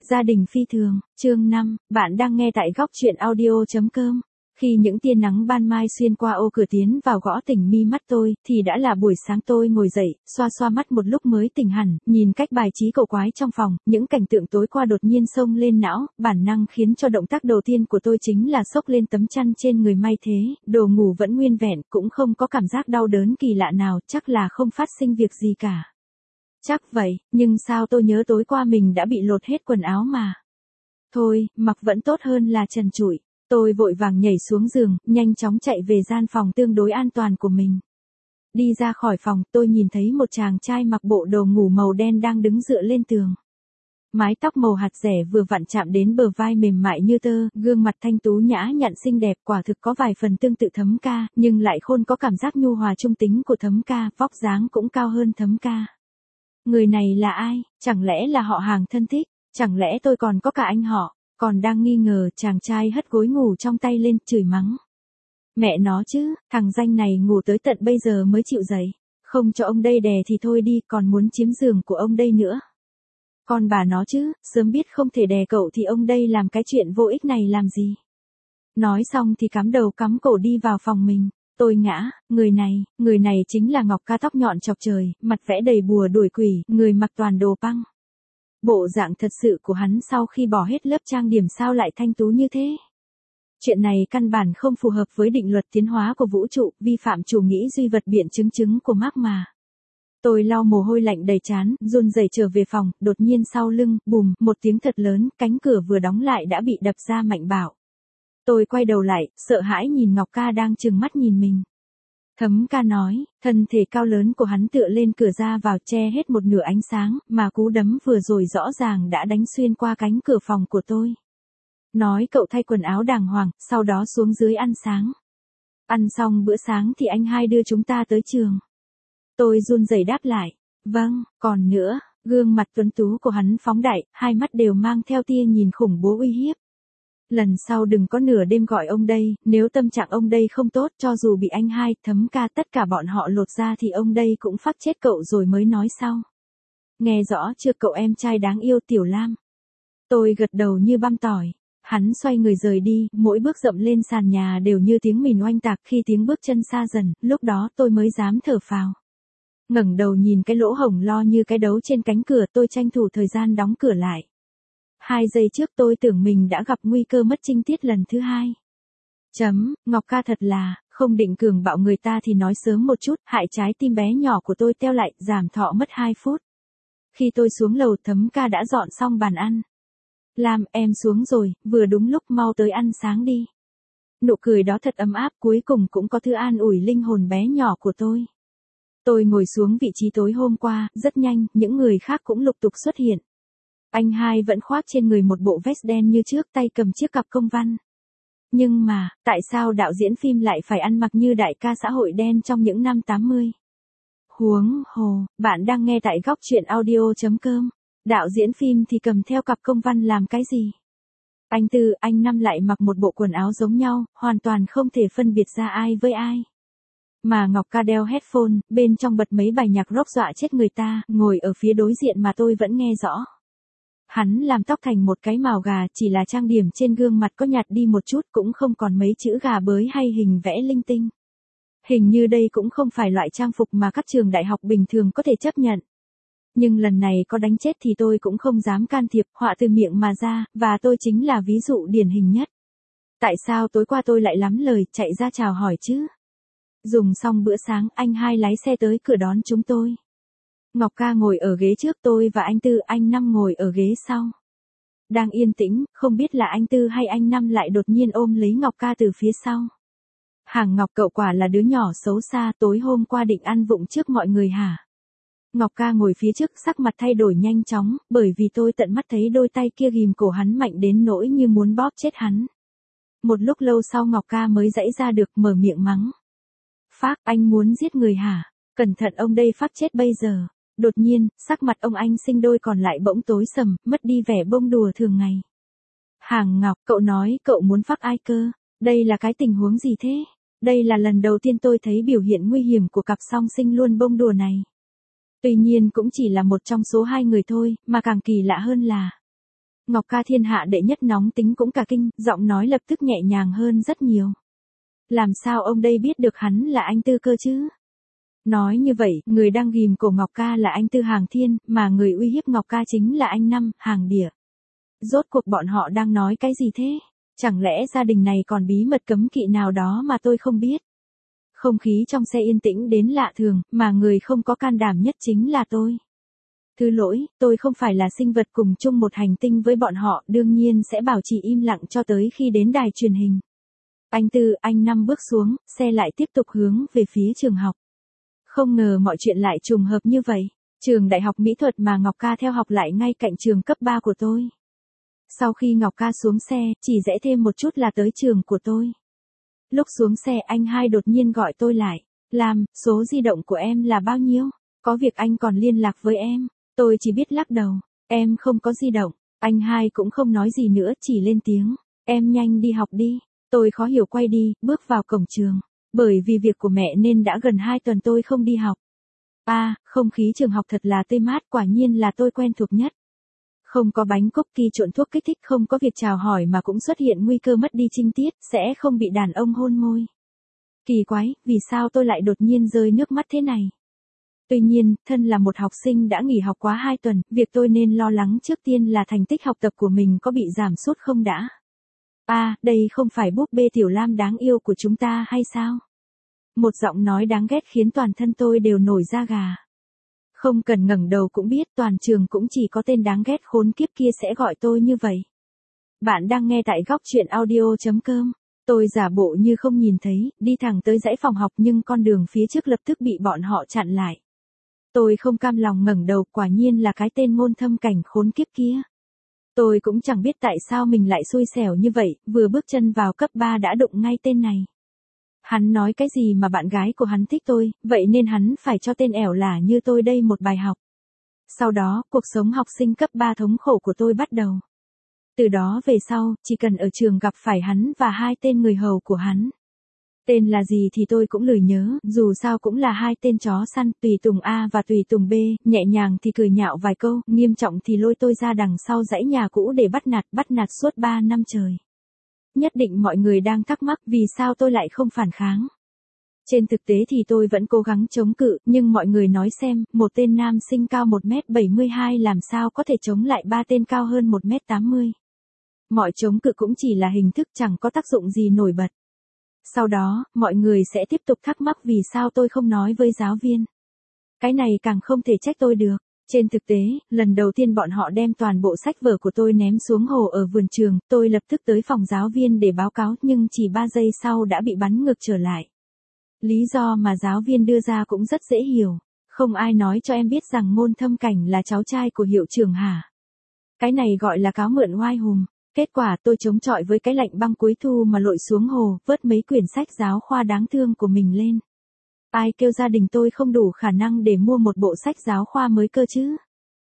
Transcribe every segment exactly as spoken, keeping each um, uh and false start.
Gia đình phi thường, chương năm, bạn đang nghe tại góc truyện audio chấm com. Khi những tia nắng ban mai xuyên qua ô cửa tiến vào gõ tỉnh mi mắt tôi, thì đã là buổi sáng. Tôi ngồi dậy, xoa xoa mắt một lúc mới tỉnh hẳn, nhìn cách bài trí cổ quái trong phòng, những cảnh tượng tối qua đột nhiên xông lên não, bản năng khiến cho động tác đầu tiên của tôi chính là xốc lên tấm chăn trên người. May thế, đồ ngủ vẫn nguyên vẹn, cũng không có cảm giác đau đớn kỳ lạ nào, chắc là không phát sinh việc gì cả. Chắc vậy, nhưng sao tôi nhớ tối qua mình đã bị lột hết quần áo mà. Thôi, mặc vẫn tốt hơn là trần trụi. Tôi vội vàng nhảy xuống giường, nhanh chóng chạy về gian phòng tương đối an toàn của mình. Đi ra khỏi phòng, tôi nhìn thấy một chàng trai mặc bộ đồ ngủ màu đen đang đứng dựa lên tường. Mái tóc màu hạt dẻ vừa vặn chạm đến bờ vai mềm mại như tơ, gương mặt thanh tú nhã nhặn xinh đẹp, quả thực có vài phần tương tự Thấm Ca, nhưng lại khôn có cảm giác nhu hòa trung tính của Thấm Ca, vóc dáng cũng cao hơn Thấm Ca. Người này là ai? Chẳng lẽ là họ hàng thân thích? Chẳng lẽ tôi còn có cả anh họ? Còn đang nghi ngờ, chàng trai hất gối ngủ trong tay lên, chửi mắng. Mẹ nó chứ, thằng danh này ngủ tới tận bây giờ mới chịu dậy. Không cho ông đây đè thì thôi đi, còn muốn chiếm giường của ông đây nữa. Con bà nó chứ, sớm biết không thể đè cậu thì ông đây làm cái chuyện vô ích này làm gì. Nói xong thì cắm đầu cắm cổ đi vào phòng mình. Tôi ngã, người này, người này chính là Ngọc Ca tóc nhọn chọc trời, mặt vẽ đầy bùa đuổi quỷ, người mặc toàn đồ băng. Bộ dạng thật sự của hắn sau khi bỏ hết lớp trang điểm sao lại thanh tú như thế? Chuyện này căn bản không phù hợp với định luật tiến hóa của vũ trụ, vi phạm chủ nghĩa duy vật biện chứng chứng của Marx mà. Tôi lau mồ hôi lạnh đầy trán, run rẩy trở về phòng, đột nhiên sau lưng, bùm, một tiếng thật lớn, cánh cửa vừa đóng lại đã bị đập ra mạnh bạo. Tôi quay đầu lại, sợ hãi nhìn Ngọc Ca đang trừng mắt nhìn mình. Thấm Ca nói, thân thể cao lớn của hắn tựa lên cửa ra vào che hết một nửa ánh sáng, mà cú đấm vừa rồi rõ ràng đã đánh xuyên qua cánh cửa phòng của tôi. Nói cậu thay quần áo đàng hoàng, sau đó xuống dưới ăn sáng. Ăn xong bữa sáng thì anh hai đưa chúng ta tới trường. Tôi run rẩy đáp lại, vâng, còn nữa, gương mặt tuấn tú của hắn phóng đại, hai mắt đều mang theo tia nhìn khủng bố uy hiếp. Lần sau đừng có nửa đêm gọi ông đây, nếu tâm trạng ông đây không tốt, cho dù bị anh hai, Thấm Ca tất cả bọn họ lột ra thì ông đây cũng phát chết cậu rồi mới nói sau. Nghe rõ chưa cậu em trai đáng yêu Tiểu Lam? Tôi gật đầu như băm tỏi. Hắn xoay người rời đi, mỗi bước dậm lên sàn nhà đều như tiếng mìn oanh tạc. Khi tiếng bước chân xa dần, lúc đó tôi mới dám thở phào. Ngẩng đầu nhìn cái lỗ hổng lo như cái đấu trên cánh cửa, tôi tranh thủ thời gian đóng cửa lại. Hai giây trước tôi tưởng mình đã gặp nguy cơ mất trinh tiết lần thứ hai. Chấm, Ngọc Ca thật là, không định cường bạo người ta thì nói sớm một chút, hại trái tim bé nhỏ của tôi teo lại, giảm thọ mất hai phút. Khi tôi xuống lầu, Thấm Ca đã dọn xong bàn ăn. Lam, em xuống rồi, vừa đúng lúc, mau tới ăn sáng đi. Nụ cười đó thật ấm áp, cuối cùng cũng có thứ an ủi linh hồn bé nhỏ của tôi. Tôi ngồi xuống vị trí tối hôm qua, rất nhanh, những người khác cũng lục tục xuất hiện. Anh hai vẫn khoác trên người một bộ vest đen như trước, tay cầm chiếc cặp công văn. Nhưng mà, tại sao đạo diễn phim lại phải ăn mặc như đại ca xã hội đen trong những năm tám mươi? Huống hồ, bạn đang nghe tại góc truyện audio chấm com. Đạo diễn phim thì cầm theo cặp công văn làm cái gì? Anh Tư, anh Năm lại mặc một bộ quần áo giống nhau, hoàn toàn không thể phân biệt ra ai với ai. Mà Ngọc Ca đeo headphone, bên trong bật mấy bài nhạc rock dọa chết người ta, ngồi ở phía đối diện mà tôi vẫn nghe rõ. Hắn làm tóc thành một cái mào gà, chỉ là trang điểm trên gương mặt có nhạt đi một chút, cũng không còn mấy chữ gà bới hay hình vẽ linh tinh. Hình như đây cũng không phải loại trang phục mà các trường đại học bình thường có thể chấp nhận. Nhưng lần này có đánh chết thì tôi cũng không dám can thiệp, họa từ miệng mà ra, và tôi chính là ví dụ điển hình nhất. Tại sao tối qua tôi lại lắm lời, chạy ra chào hỏi chứ? Dùng xong bữa sáng, anh hai lái xe tới cửa đón chúng tôi. Ngọc Ca ngồi ở ghế trước, tôi và anh Tư, anh Năm ngồi ở ghế sau. Đang yên tĩnh, không biết là anh Tư hay anh Năm lại đột nhiên ôm lấy Ngọc Ca từ phía sau. Hàng Ngọc, cậu quả là đứa nhỏ xấu xa, tối hôm qua định ăn vụng trước mọi người hả? Ngọc Ca ngồi phía trước, sắc mặt thay đổi nhanh chóng, bởi vì tôi tận mắt thấy đôi tay kia ghìm cổ hắn mạnh đến nỗi như muốn bóp chết hắn. Một lúc lâu sau Ngọc Ca mới giãy ra được, mở miệng mắng. Phác, anh muốn giết người hả? Cẩn thận ông đây phác chết bây giờ. Đột nhiên, sắc mặt ông anh sinh đôi còn lại bỗng tối sầm, mất đi vẻ bông đùa thường ngày. Hàng Ngọc, cậu nói cậu muốn phác ai cơ? Đây là cái tình huống gì thế? Đây là lần đầu tiên tôi thấy biểu hiện nguy hiểm của cặp song sinh luôn bông đùa này. Tuy nhiên cũng chỉ là một trong số hai người thôi, mà càng kỳ lạ hơn là Ngọc ca thiên hạ đệ nhất nóng tính cũng cả kinh, giọng nói lập tức nhẹ nhàng hơn rất nhiều. Làm sao ông đây biết được hắn là anh Tư cơ chứ? Nói như vậy, người đang ghìm cổ Ngọc ca là anh Tư Hàng Thiên, mà người uy hiếp Ngọc ca chính là anh Năm, Hàng Địa. Rốt cuộc bọn họ đang nói cái gì thế? Chẳng lẽ gia đình này còn bí mật cấm kỵ nào đó mà tôi không biết? Không khí trong xe yên tĩnh đến lạ thường, mà người không có can đảm nhất chính là tôi. Thứ lỗi, tôi không phải là sinh vật cùng chung một hành tinh với bọn họ, đương nhiên sẽ bảo trì im lặng cho tới khi đến đài truyền hình. Anh Tư, anh Năm bước xuống, xe lại tiếp tục hướng về phía trường học. Không ngờ mọi chuyện lại trùng hợp như vậy. Trường Đại học Mỹ thuật mà Ngọc ca theo học lại ngay cạnh trường cấp ba của tôi. Sau khi Ngọc ca xuống xe, chỉ rẽ thêm một chút là tới trường của tôi. Lúc xuống xe anh hai đột nhiên gọi tôi lại. Làm, số di động của em là bao nhiêu? Có việc anh còn liên lạc với em. Tôi chỉ biết lắc đầu. Em không có di động. Anh hai cũng không nói gì nữa, chỉ lên tiếng. Em nhanh đi học đi. Tôi khó hiểu quay đi, bước vào cổng trường. Bởi vì việc của mẹ nên đã gần hai tuần tôi không đi học. À, không khí trường học thật là tươi mát, quả nhiên là tôi quen thuộc nhất. Không có bánh cookie trộn thuốc kích thích, không có việc chào hỏi mà cũng xuất hiện nguy cơ mất đi trinh tiết, sẽ không bị đàn ông hôn môi. Kỳ quái, vì sao tôi lại đột nhiên rơi nước mắt thế này? Tuy nhiên, thân là một học sinh đã nghỉ học quá hai tuần, việc tôi nên lo lắng trước tiên là thành tích học tập của mình có bị giảm sút không đã. À, đây không phải búp bê Tiểu Lam đáng yêu của chúng ta hay sao? Một giọng nói đáng ghét khiến toàn thân tôi đều nổi da gà. Không cần ngẩng đầu cũng biết toàn trường cũng chỉ có tên đáng ghét khốn kiếp kia sẽ gọi tôi như vậy. Bạn đang nghe tại góc truyện audio.com. Tôi giả bộ như không nhìn thấy, đi thẳng tới dãy phòng học nhưng con đường phía trước lập tức bị bọn họ chặn lại. Tôi không cam lòng ngẩng đầu, quả nhiên là cái tên Ngôn Thâm Cảnh khốn kiếp kia. Tôi cũng chẳng biết tại sao mình lại xui xẻo như vậy, vừa bước chân vào cấp ba đã đụng ngay tên này. Hắn nói cái gì mà bạn gái của hắn thích tôi, vậy nên hắn phải cho tên ẻo lả như tôi đây một bài học. Sau đó, cuộc sống học sinh cấp ba thống khổ của tôi bắt đầu. Từ đó về sau, chỉ cần ở trường gặp phải hắn và hai tên người hầu của hắn. Tên là gì thì tôi cũng lười nhớ, dù sao cũng là hai tên chó săn, Tùy Tùng A và Tùy Tùng B, nhẹ nhàng thì cười nhạo vài câu, nghiêm trọng thì lôi tôi ra đằng sau dãy nhà cũ để bắt nạt, bắt nạt suốt ba năm trời. Nhất định mọi người đang thắc mắc vì sao tôi lại không phản kháng. Trên thực tế thì tôi vẫn cố gắng chống cự, nhưng mọi người nói xem, một tên nam sinh cao một mét bảy mươi hai làm sao có thể chống lại ba tên cao hơn một mét tám mươi. Mọi chống cự cũng chỉ là hình thức, chẳng có tác dụng gì nổi bật. Sau đó, mọi người sẽ tiếp tục thắc mắc vì sao tôi không nói với giáo viên. Cái này càng không thể trách tôi được. Trên thực tế, lần đầu tiên bọn họ đem toàn bộ sách vở của tôi ném xuống hồ ở vườn trường, tôi lập tức tới phòng giáo viên để báo cáo nhưng chỉ ba giây sau đã bị bắn ngược trở lại. Lý do mà giáo viên đưa ra cũng rất dễ hiểu. Không ai nói cho em biết rằng Ngôn Thâm Cảnh là cháu trai của hiệu trưởng hả? Cái này gọi là cáo mượn oai hùng. Kết quả tôi chống chọi với cái lạnh băng cuối thu mà lội xuống hồ, vớt mấy quyển sách giáo khoa đáng thương của mình lên. Ai kêu gia đình tôi không đủ khả năng để mua một bộ sách giáo khoa mới cơ chứ?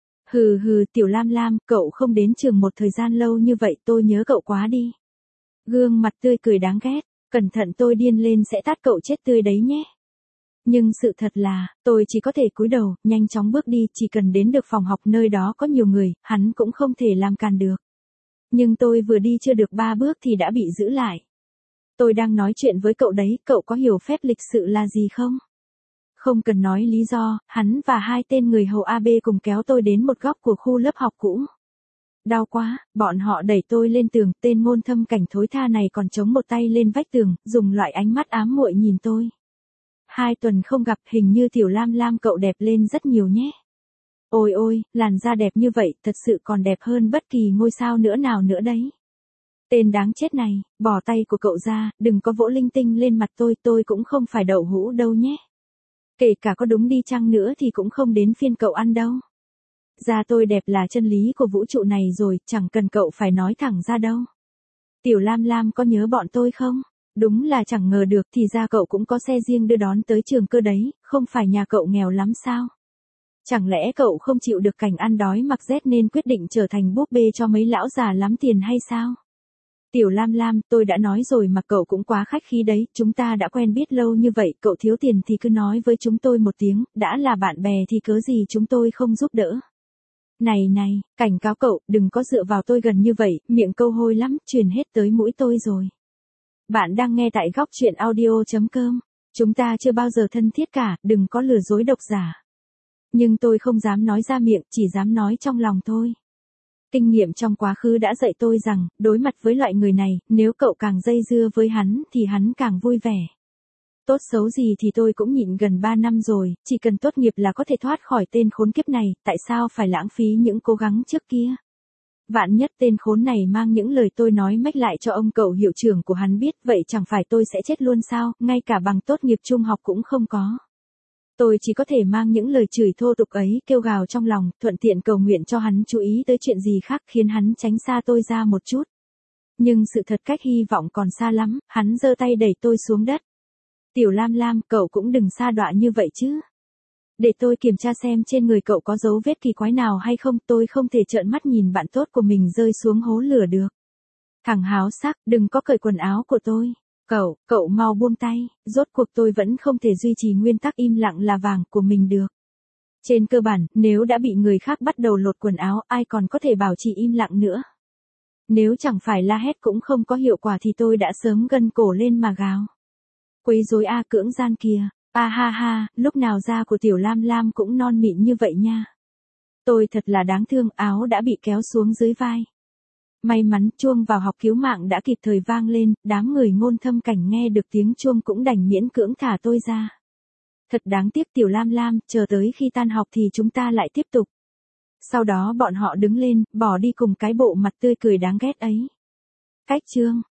Hừ hừ, Tiểu Lam Lam, cậu không đến trường một thời gian lâu như vậy, tôi nhớ cậu quá đi. Gương mặt tươi cười đáng ghét, cẩn thận tôi điên lên sẽ tát cậu chết tươi đấy nhé. Nhưng sự thật là, tôi chỉ có thể cúi đầu, nhanh chóng bước đi, chỉ cần đến được phòng học nơi đó có nhiều người, hắn cũng không thể làm càn được. Nhưng tôi vừa đi chưa được ba bước thì đã bị giữ lại. Tôi đang nói chuyện với cậu đấy, cậu có hiểu phép lịch sự là gì không? Không cần nói lý do, hắn và hai tên người hầu a bê cùng kéo tôi đến một góc của khu lớp học cũ. Đau quá, bọn họ đẩy tôi lên tường, tên Ngôn Thâm Cảnh thối tha này còn chống một tay lên vách tường, dùng loại ánh mắt ám muội nhìn tôi. Hai tuần không gặp, hình như Tiểu Lam Lam cậu đẹp lên rất nhiều nhé. Ôi ôi, làn da đẹp như vậy, thật sự còn đẹp hơn bất kỳ ngôi sao nữa nào nữa đấy. Tên đáng chết này, bỏ tay của cậu ra, đừng có vỗ linh tinh lên mặt tôi, tôi cũng không phải đậu hũ đâu nhé. Kể cả có đúng đi chăng nữa thì cũng không đến phiên cậu ăn đâu. Da tôi đẹp là chân lý của vũ trụ này rồi, chẳng cần cậu phải nói thẳng ra đâu. Tiểu Lam Lam có nhớ bọn tôi không? Đúng là chẳng ngờ được, thì ra cậu cũng có xe riêng đưa đón tới trường cơ đấy, không phải nhà cậu nghèo lắm sao? Chẳng lẽ cậu không chịu được cảnh ăn đói mặc rét nên quyết định trở thành búp bê cho mấy lão già lắm tiền hay sao? Tiểu Lam Lam, tôi đã nói rồi mà cậu cũng quá khách khí đấy, chúng ta đã quen biết lâu như vậy, cậu thiếu tiền thì cứ nói với chúng tôi một tiếng, đã là bạn bè thì cớ gì chúng tôi không giúp đỡ. Này này, cảnh cáo cậu, đừng có dựa vào tôi gần như vậy, miệng câu hôi lắm, truyền hết tới mũi tôi rồi. Bạn đang nghe tại góc chuyện audio chấm com. Chúng ta chưa bao giờ thân thiết cả, đừng có lừa dối độc giả. Nhưng tôi không dám nói ra miệng, chỉ dám nói trong lòng thôi. Kinh nghiệm trong quá khứ đã dạy tôi rằng, đối mặt với loại người này, nếu cậu càng dây dưa với hắn thì hắn càng vui vẻ. Tốt xấu gì thì tôi cũng nhịn gần ba năm rồi, chỉ cần tốt nghiệp là có thể thoát khỏi tên khốn kiếp này, tại sao phải lãng phí những cố gắng trước kia? Vạn nhất tên khốn này mang những lời tôi nói mách lại cho ông cậu hiệu trưởng của hắn biết, vậy chẳng phải tôi sẽ chết luôn sao, ngay cả bằng tốt nghiệp trung học cũng không có. Tôi chỉ có thể mang những lời chửi thô tục ấy kêu gào trong lòng, thuận tiện cầu nguyện cho hắn chú ý tới chuyện gì khác khiến hắn tránh xa tôi ra một chút. Nhưng sự thật cách hy vọng còn xa lắm, hắn giơ tay đẩy tôi xuống đất. Tiểu Lam Lam, cậu cũng đừng sa đọa như vậy chứ. Để tôi kiểm tra xem trên người cậu có dấu vết kỳ quái nào hay không, tôi không thể trợn mắt nhìn bạn tốt của mình rơi xuống hố lửa được. Thằng háo sắc, đừng có cởi quần áo của tôi. Cậu, cậu mau buông tay, rốt cuộc tôi vẫn không thể duy trì nguyên tắc im lặng là vàng của mình được. Trên cơ bản, nếu đã bị người khác bắt đầu lột quần áo, ai còn có thể bảo trì im lặng nữa. Nếu chẳng phải la hét cũng không có hiệu quả thì tôi đã sớm gân cổ lên mà gào. Quấy rối a, cưỡng gian kìa, a ha ha, lúc nào da của Tiểu Lam Lam cũng non mịn như vậy nha. Tôi thật là đáng thương, áo đã bị kéo xuống dưới vai. May mắn chuông vào học cứu mạng đã kịp thời vang lên, đám người ngôn thâm cảnh nghe được tiếng chuông cũng đành miễn cưỡng thả tôi ra. Thật đáng tiếc Tiểu Lam Lam, chờ tới khi tan học thì chúng ta lại tiếp tục. Sau đó bọn họ đứng lên, bỏ đi cùng cái bộ mặt tươi cười đáng ghét ấy. Cách chương